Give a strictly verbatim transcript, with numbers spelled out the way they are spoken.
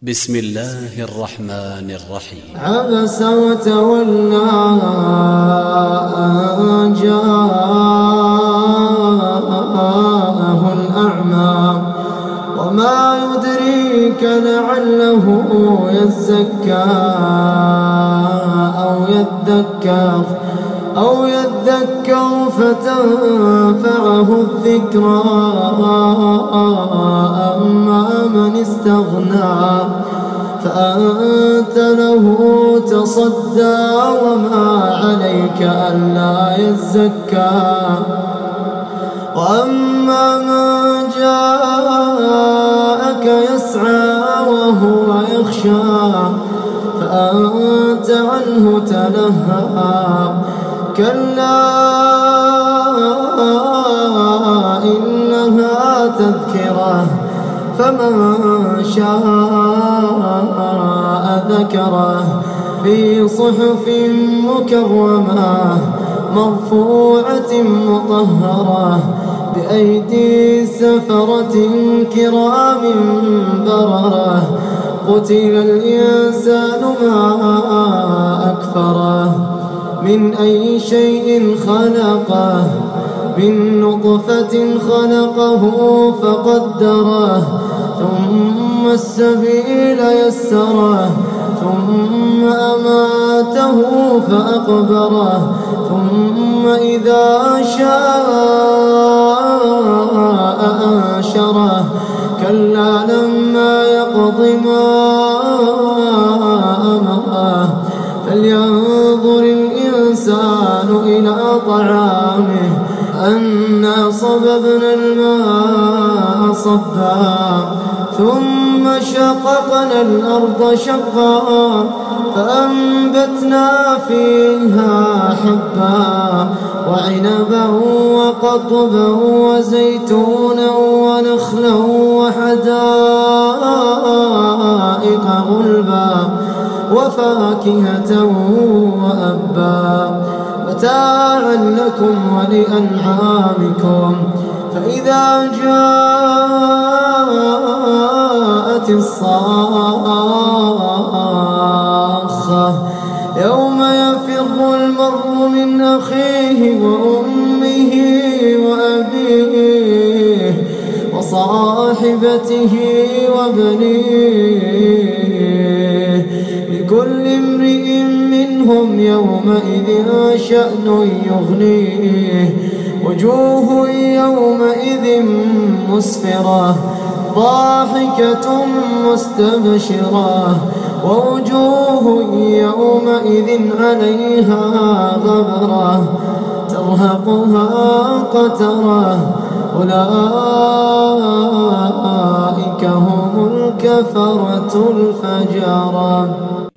بسم الله الرحمن الرحيم. عبس وتولى أن جاءه الأعمى وما يدريك لعله يزكى أو يذكر أو يذكر فتنفعه الذكرى أما من استغنى فأنت له تصدى وما عليك ألا يزكى وأما من جاءك يسعى وهو يخشى فأنت عنه تلهى كلا إنها تذكرة فمن شاء ذكره في صحف مكرمة مرفوعة مطهرة بأيدي سفرة كرام بررة قتل الإنسان ما أكفره من أي شيء خلقه من نطفة خلقه فقدره ثم السبيل يسره ثم أماته فأقبره ثم إذا شاء أنشره كلا لما يقض ما أمره فلينظر الإنسان إلى طعامه أنا صببنا الماء صبا ثم شققنا الأرض شقا فأنبتنا فيها حبا وعنبا وقضبا وزيتونا ونخلا وحدائق غلبا وفاكهة وأبا متاعا لكم ولأنعامكم فإذا جاءت الصاخة يوم يفر المرء من أخيه وأمه وأبيه وصاحبته وبنيه لكل امرئ منهم يومئذ شأن يغنيه وجوه يومئذ مسفرة ضاحكة مستبشرة ووجوه يومئذ عليها غبرة ترهقها قترة أولئك هم الكفرة الفجرة.